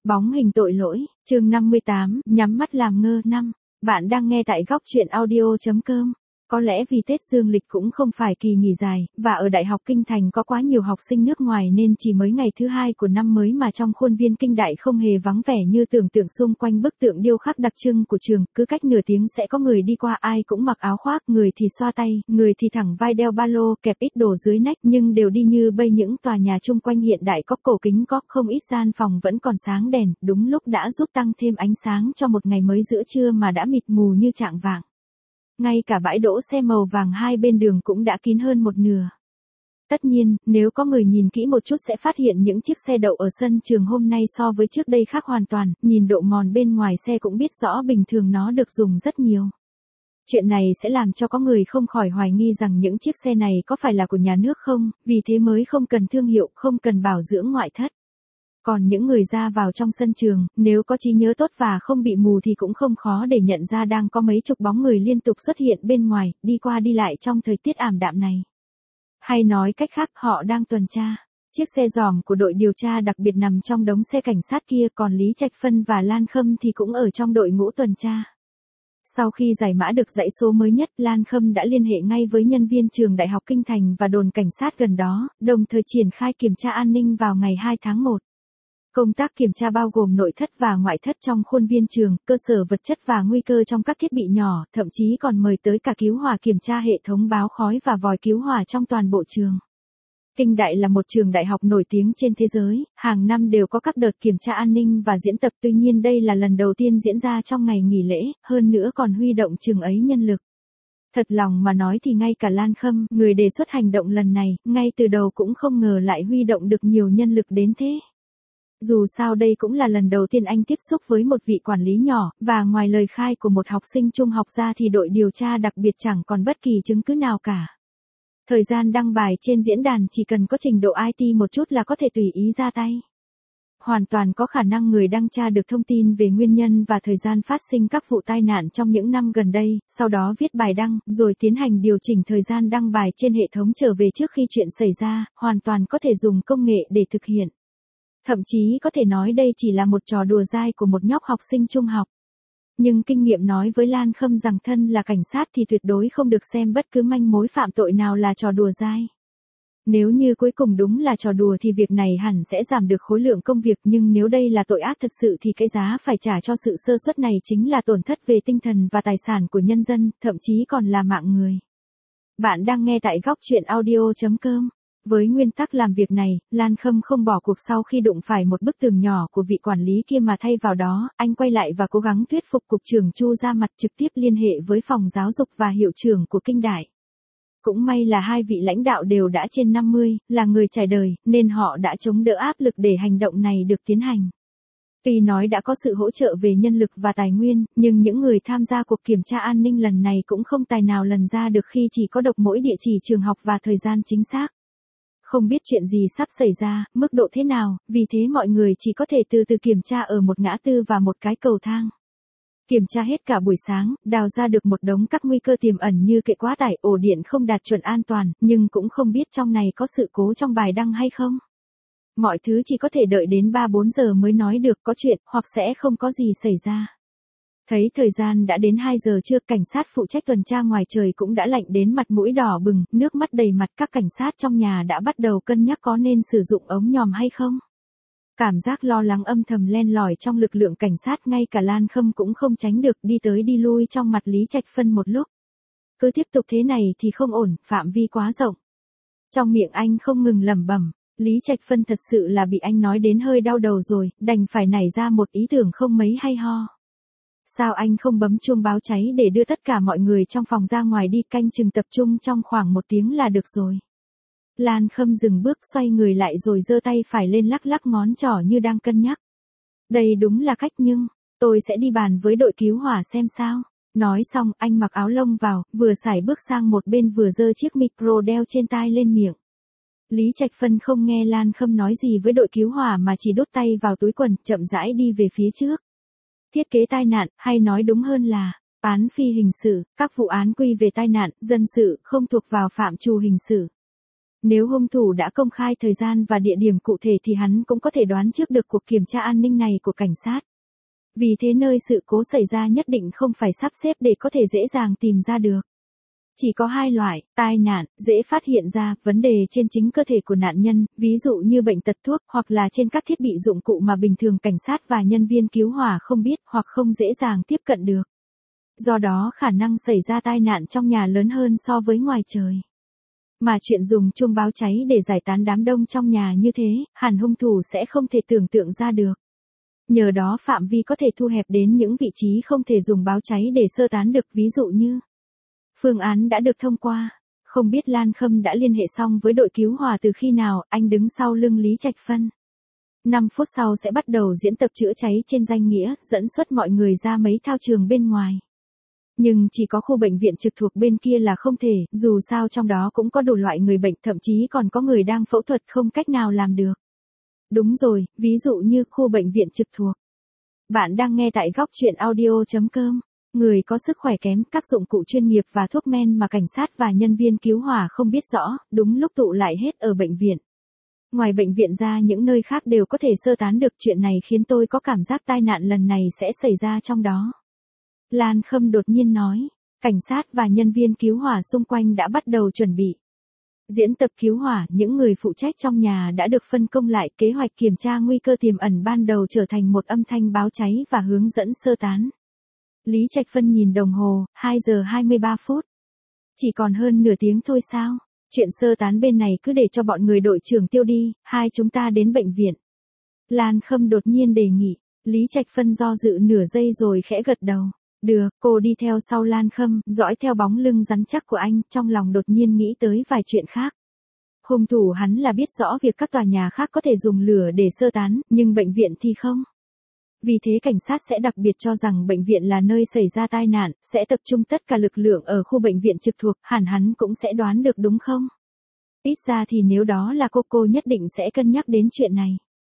Bóng hình tội lỗi, chương 58, nhắm mắt làm ngơ năm. Bạn đang nghe tại góc truyện audio.com. Có lẽ vì Tết Dương lịch cũng không phải kỳ nghỉ dài, và ở Đại học Kinh Thành có quá nhiều học sinh nước ngoài nên chỉ mới ngày thứ hai của năm mới mà trong khuôn viên Kinh Đại không hề vắng vẻ như tưởng tượng xung quanh bức tượng điêu khắc đặc trưng của trường. Cứ cách nửa tiếng sẽ có người đi qua, ai cũng mặc áo khoác, người thì xoa tay, người thì thẳng vai đeo ba lô kẹp ít đồ dưới nách, nhưng đều đi như bây. Những tòa nhà chung quanh hiện đại có cổ kính, có không ít gian phòng vẫn còn sáng đèn, đúng lúc đã giúp tăng thêm ánh sáng cho một ngày mới giữa trưa mà đã mịt mù như chạng vạng. Ngay cả bãi đỗ xe màu vàng hai bên đường cũng đã kín hơn một nửa. Tất nhiên, nếu có người nhìn kỹ một chút sẽ phát hiện những chiếc xe đậu ở sân trường hôm nay so với trước đây khác hoàn toàn, nhìn độ mòn bên ngoài xe cũng biết rõ bình thường nó được dùng rất nhiều. Chuyện này sẽ làm cho có người không khỏi hoài nghi rằng những chiếc xe này có phải là của nhà nước không, vì thế mới không cần thương hiệu, không cần bảo dưỡng ngoại thất. Còn những người ra vào trong sân trường, nếu có trí nhớ tốt và không bị mù thì cũng không khó để nhận ra đang có mấy chục bóng người liên tục xuất hiện bên ngoài, đi qua đi lại trong thời tiết ảm đạm này. Hay nói cách khác, họ đang tuần tra. Chiếc xe giòm của đội điều tra đặc biệt nằm trong đống xe cảnh sát kia, còn Lý Trạch Phân và Lan Khâm thì cũng ở trong đội ngũ tuần tra. Sau khi giải mã được dãy số mới nhất, Lan Khâm đã liên hệ ngay với nhân viên trường Đại học Kinh Thành và đồn cảnh sát gần đó, đồng thời triển khai kiểm tra an ninh vào ngày 2 tháng 1. Công tác kiểm tra bao gồm nội thất và ngoại thất trong khuôn viên trường, cơ sở vật chất và nguy cơ trong các thiết bị nhỏ, thậm chí còn mời tới cả cứu hỏa kiểm tra hệ thống báo khói và vòi cứu hỏa trong toàn bộ trường. Kinh Đại là một trường đại học nổi tiếng trên thế giới, hàng năm đều có các đợt kiểm tra an ninh và diễn tập, tuy nhiên đây là lần đầu tiên diễn ra trong ngày nghỉ lễ, hơn nữa còn huy động chừng ấy nhân lực. Thật lòng mà nói thì ngay cả Lan Khâm, người đề xuất hành động lần này, ngay từ đầu cũng không ngờ lại huy động được nhiều nhân lực đến thế. Dù sao đây cũng là lần đầu tiên anh tiếp xúc với một vị quản lý nhỏ, và ngoài lời khai của một học sinh trung học ra thì đội điều tra đặc biệt chẳng còn bất kỳ chứng cứ nào cả. Thời gian đăng bài trên diễn đàn chỉ cần có trình độ IT một chút là có thể tùy ý ra tay. Hoàn toàn có khả năng người đăng tra được thông tin về nguyên nhân và thời gian phát sinh các vụ tai nạn trong những năm gần đây, sau đó viết bài đăng, rồi tiến hành điều chỉnh thời gian đăng bài trên hệ thống trở về trước khi chuyện xảy ra, hoàn toàn có thể dùng công nghệ để thực hiện. Thậm chí có thể nói đây chỉ là một trò đùa dai của một nhóc học sinh trung học. Nhưng kinh nghiệm nói với Lan Khâm rằng thân là cảnh sát thì tuyệt đối không được xem bất cứ manh mối phạm tội nào là trò đùa dai. Nếu như cuối cùng đúng là trò đùa thì việc này hẳn sẽ giảm được khối lượng công việc, nhưng nếu đây là tội ác thật sự thì cái giá phải trả cho sự sơ suất này chính là tổn thất về tinh thần và tài sản của nhân dân, thậm chí còn là mạng người. Bạn đang nghe tại góc truyện audio.com. Với nguyên tắc làm việc này, Lan Khâm không bỏ cuộc sau khi đụng phải một bức tường nhỏ của vị quản lý kia mà thay vào đó, anh quay lại và cố gắng thuyết phục cục trưởng Chu ra mặt, trực tiếp liên hệ với phòng giáo dục và hiệu trưởng của Kinh Đại. Cũng may là hai vị lãnh đạo đều đã trên 50, là người trải đời, nên họ đã chống đỡ áp lực để hành động này được tiến hành. Tuy nói đã có sự hỗ trợ về nhân lực và tài nguyên, nhưng những người tham gia cuộc kiểm tra an ninh lần này cũng không tài nào lần ra được khi chỉ có độc mỗi địa chỉ trường học và thời gian chính xác. Không biết chuyện gì sắp xảy ra, mức độ thế nào, vì thế mọi người chỉ có thể từ từ kiểm tra ở một ngã tư và một cái cầu thang. Kiểm tra hết cả buổi sáng, đào ra được một đống các nguy cơ tiềm ẩn như kệ quá tải, ổ điện không đạt chuẩn an toàn, nhưng cũng không biết trong này có sự cố trong bài đăng hay không. Mọi thứ chỉ có thể đợi đến 3-4 giờ mới nói được có chuyện, hoặc sẽ không có gì xảy ra. Thấy thời gian đã đến 2 giờ trưa, cảnh sát phụ trách tuần tra ngoài trời cũng đã lạnh đến mặt mũi đỏ bừng, nước mắt đầy mặt, các cảnh sát trong nhà đã bắt đầu cân nhắc có nên sử dụng ống nhòm hay không. Cảm giác lo lắng âm thầm len lỏi trong lực lượng cảnh sát, ngay cả Lan Khâm cũng không tránh được, đi tới đi lui trong mặt Lý Trạch Phân một lúc. Cứ tiếp tục thế này thì không ổn, phạm vi quá rộng. Trong miệng anh không ngừng lẩm bẩm, Lý Trạch Phân thật sự là bị anh nói đến hơi đau đầu rồi, đành phải nảy ra một ý tưởng không mấy hay ho. Sao anh không bấm chuông báo cháy để đưa tất cả mọi người trong phòng ra ngoài đi, canh chừng tập trung trong khoảng 1 tiếng là được rồi. Lan Khâm dừng bước, xoay người lại rồi giơ tay phải lên lắc lắc ngón trỏ như đang cân nhắc. Đây đúng là cách, nhưng tôi sẽ đi bàn với đội cứu hỏa xem sao. Nói xong, anh mặc áo lông vào, vừa sải bước sang một bên vừa giơ chiếc micro đeo trên tai lên miệng. Lý Trạch Phân không nghe Lan Khâm nói gì với đội cứu hỏa mà chỉ đút tay vào túi quần, chậm rãi đi về phía trước. Thiết kế tai nạn, hay nói đúng hơn là án phi hình sự, các vụ án quy về tai nạn, dân sự không thuộc vào phạm trù hình sự. Nếu hung thủ đã công khai thời gian và địa điểm cụ thể thì hắn cũng có thể đoán trước được cuộc kiểm tra an ninh này của cảnh sát. Vì thế nơi sự cố xảy ra nhất định không phải sắp xếp để có thể dễ dàng tìm ra được. Chỉ có hai loại, tai nạn, dễ phát hiện ra, vấn đề trên chính cơ thể của nạn nhân, ví dụ như bệnh tật thuốc, hoặc là trên các thiết bị dụng cụ mà bình thường cảnh sát và nhân viên cứu hỏa không biết hoặc không dễ dàng tiếp cận được. Do đó khả năng xảy ra tai nạn trong nhà lớn hơn so với ngoài trời. Mà chuyện dùng chuông báo cháy để giải tán đám đông trong nhà như thế, hẳn hung thủ sẽ không thể tưởng tượng ra được. Nhờ đó phạm vi có thể thu hẹp đến những vị trí không thể dùng báo cháy để sơ tán được, ví dụ như phương án đã được thông qua. Không biết Lan Khâm đã liên hệ xong với đội cứu hỏa từ khi nào, anh đứng sau lưng Lý Trạch Phân. 5 phút sau sẽ bắt đầu diễn tập chữa cháy trên danh nghĩa, dẫn xuất mọi người ra mấy thao trường bên ngoài. Nhưng chỉ có khu bệnh viện trực thuộc bên kia là không thể, dù sao trong đó cũng có đủ loại người bệnh, thậm chí còn có người đang phẫu thuật không cách nào làm được. Đúng rồi, ví dụ như khu bệnh viện trực thuộc. Bạn đang nghe tại góc chuyện audio.com. Người có sức khỏe kém, các dụng cụ chuyên nghiệp và thuốc men mà cảnh sát và nhân viên cứu hỏa không biết rõ, đúng lúc tụ lại hết ở bệnh viện. Ngoài bệnh viện ra những nơi khác đều có thể sơ tán được, chuyện này khiến tôi có cảm giác tai nạn lần này sẽ xảy ra trong đó. Lan Khâm đột nhiên nói, cảnh sát và nhân viên cứu hỏa xung quanh đã bắt đầu chuẩn bị. Diễn tập cứu hỏa, những người phụ trách trong nhà đã được phân công lại, kế hoạch kiểm tra nguy cơ tiềm ẩn ban đầu trở thành một âm thanh báo cháy và hướng dẫn sơ tán. Lý Trạch Phân nhìn đồng hồ, 2 giờ 23 phút. Chỉ còn hơn nửa tiếng thôi sao? Chuyện sơ tán bên này cứ để cho bọn người đội trưởng Tiêu đi, hai chúng ta đến bệnh viện. Lan Khâm đột nhiên đề nghị, Lý Trạch Phân do dự nửa giây rồi khẽ gật đầu. Được, cô đi theo sau Lan Khâm, dõi theo bóng lưng rắn chắc của anh, trong lòng đột nhiên nghĩ tới vài chuyện khác. Hung thủ hắn là biết rõ việc các tòa nhà khác có thể dùng lửa để sơ tán, nhưng bệnh viện thì không. Vì thế cảnh sát sẽ đặc biệt cho rằng bệnh viện là nơi xảy ra tai nạn, sẽ tập trung tất cả lực lượng ở khu bệnh viện trực thuộc, hẳn hắn cũng sẽ đoán được đúng không? Ít ra thì nếu đó là cô nhất định sẽ cân nhắc đến chuyện này.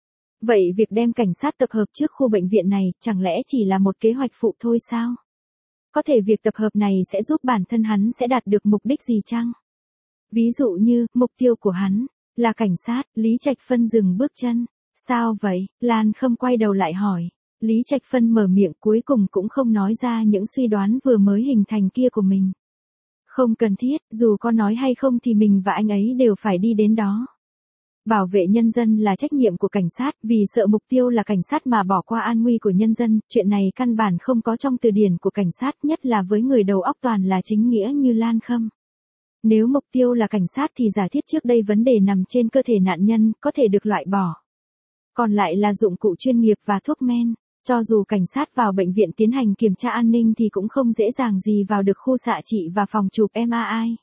Vậy việc đem cảnh sát tập hợp trước khu bệnh viện này, chẳng lẽ chỉ là một kế hoạch phụ thôi sao? Có thể việc tập hợp này sẽ giúp bản thân hắn sẽ đạt được mục đích gì chăng? Ví dụ như, mục tiêu của hắn là cảnh sát. Lý Trạch Phân dừng bước chân. Sao vậy? Lan Khâm quay đầu lại hỏi. Lý Trạch Phân mở miệng, cuối cùng cũng không nói ra những suy đoán vừa mới hình thành kia của mình. Không cần thiết, dù có nói hay không thì mình và anh ấy đều phải đi đến đó. Bảo vệ nhân dân là trách nhiệm của cảnh sát, vì sợ mục tiêu là cảnh sát mà bỏ qua an nguy của nhân dân, chuyện này căn bản không có trong từ điển của cảnh sát, nhất là với người đầu óc toàn là chính nghĩa như Lan Khâm. Nếu mục tiêu là cảnh sát thì giả thiết trước đây vấn đề nằm trên cơ thể nạn nhân, có thể được loại bỏ. Còn lại là dụng cụ chuyên nghiệp và thuốc men. Cho dù cảnh sát vào bệnh viện tiến hành kiểm tra an ninh thì cũng không dễ dàng gì vào được khu xạ trị và phòng chụp MRI.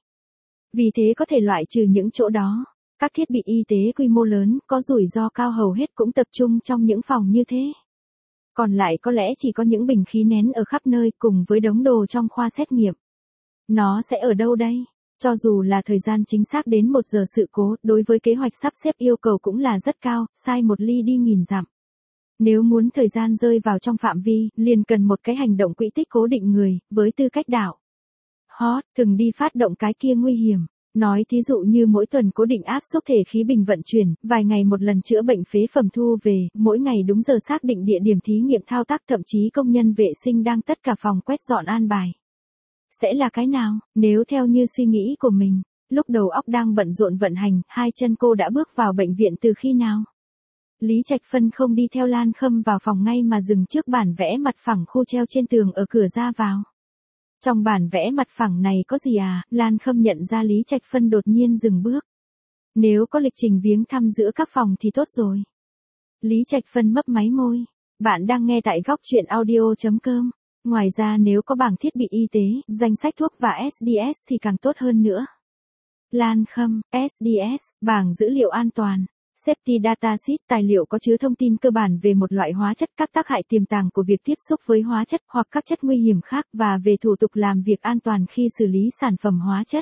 Vì thế có thể loại trừ những chỗ đó. Các thiết bị y tế quy mô lớn, có rủi ro cao hầu hết cũng tập trung trong những phòng như thế. Còn lại có lẽ chỉ có những bình khí nén ở khắp nơi cùng với đống đồ trong khoa xét nghiệm. Nó sẽ ở đâu đây? Cho dù là thời gian chính xác đến 1 giờ sự cố, đối với kế hoạch sắp xếp yêu cầu cũng là rất cao, sai một ly đi nghìn dặm. Nếu muốn thời gian rơi vào trong phạm vi, liền cần một cái hành động quỹ tích cố định người, với tư cách đạo hot, từng đi phát động cái kia nguy hiểm. Nói thí dụ như mỗi tuần cố định áp suất thể khí bình vận chuyển, vài ngày một lần chữa bệnh phế phẩm thu về, mỗi ngày đúng giờ xác định địa điểm thí nghiệm thao tác, thậm chí công nhân vệ sinh đang tất cả phòng quét dọn an bài. Sẽ là cái nào? Nếu theo như suy nghĩ của mình, lúc đầu óc đang bận rộn vận hành, hai chân cô đã bước vào bệnh viện từ khi nào? Lý Trạch Phân không đi theo Lan Khâm vào phòng ngay mà dừng trước bản vẽ mặt phẳng khu treo trên tường ở cửa ra vào. Trong bản vẽ mặt phẳng này có gì à? Lan Khâm nhận ra Lý Trạch Phân đột nhiên dừng bước. Nếu có lịch trình viếng thăm giữa các phòng thì tốt rồi. Lý Trạch Phân mấp máy môi. Bạn đang nghe tại góc chuyện audio.com. Ngoài ra nếu có bảng thiết bị y tế, danh sách thuốc và SDS thì càng tốt hơn nữa. Lan Khâm, SDS, bảng dữ liệu an toàn. Safety Data Sheet, tài liệu có chứa thông tin cơ bản về một loại hóa chất, các tác hại tiềm tàng của việc tiếp xúc với hóa chất hoặc các chất nguy hiểm khác và về thủ tục làm việc an toàn khi xử lý sản phẩm hóa chất.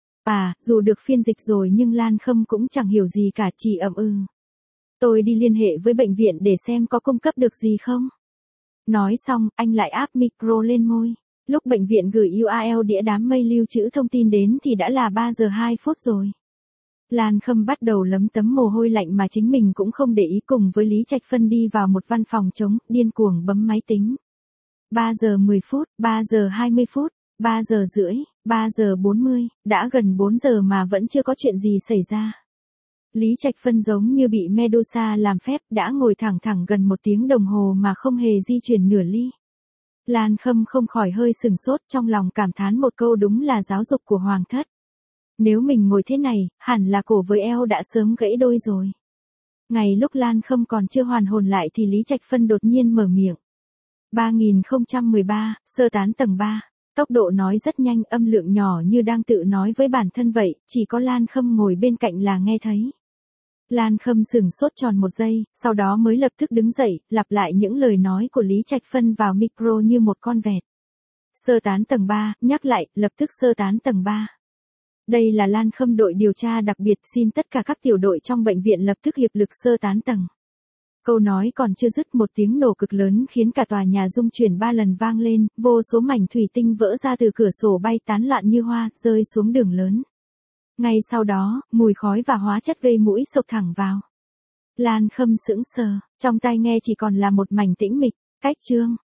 Dù được phiên dịch rồi nhưng Lan Khâm cũng chẳng hiểu gì cả, chỉ ậm ừ. Tôi đi liên hệ với bệnh viện để xem có cung cấp được gì không. Nói xong, anh lại áp micro lên môi. Lúc bệnh viện gửi URL đĩa đám mây lưu trữ thông tin đến thì đã là 3 giờ 2 phút rồi. Lan Khâm bắt đầu lấm tấm mồ hôi lạnh mà chính mình cũng không để ý, cùng với Lý Trạch Phân đi vào một văn phòng trống, điên cuồng bấm máy tính. 3 giờ 10 phút, 3 giờ 20 phút, 3 giờ rưỡi, 3 giờ 40, đã gần 4 giờ mà vẫn chưa có chuyện gì xảy ra. Lý Trạch Phân giống như bị Medusa làm phép, đã ngồi thẳng thẳng gần 1 tiếng đồng hồ mà không hề di chuyển nửa ly. Lan Khâm không khỏi hơi sừng sốt, trong lòng cảm thán một câu, đúng là giáo dục của hoàng thất. Nếu mình ngồi thế này, hẳn là cổ với eo đã sớm gãy đôi rồi. Ngay lúc Lan Khâm còn chưa hoàn hồn lại thì Lý Trạch Phân đột nhiên mở miệng. 3013, sơ tán tầng 3. Tốc độ nói rất nhanh, âm lượng nhỏ như đang tự nói với bản thân vậy, chỉ có Lan Khâm ngồi bên cạnh là nghe thấy. Lan Khâm sửng sốt tròn 1 giây, sau đó mới lập tức đứng dậy, lặp lại những lời nói của Lý Trạch Phân vào micro như một con vẹt. Sơ tán tầng 3, nhắc lại, lập tức sơ tán tầng 3. Đây là Lan Khâm, đội điều tra đặc biệt, xin tất cả các tiểu đội trong bệnh viện lập tức hiệp lực sơ tán tầng. Câu nói còn chưa dứt, một tiếng nổ cực lớn khiến cả tòa nhà rung chuyển 3 lần vang lên, vô số mảnh thủy tinh vỡ ra từ cửa sổ bay tán loạn như hoa, rơi xuống đường lớn. Ngay sau đó, mùi khói và hóa chất gây mũi xộc thẳng vào. Lan Khâm sững sờ, trong tai nghe chỉ còn là một mảnh tĩnh mịch. Cách chương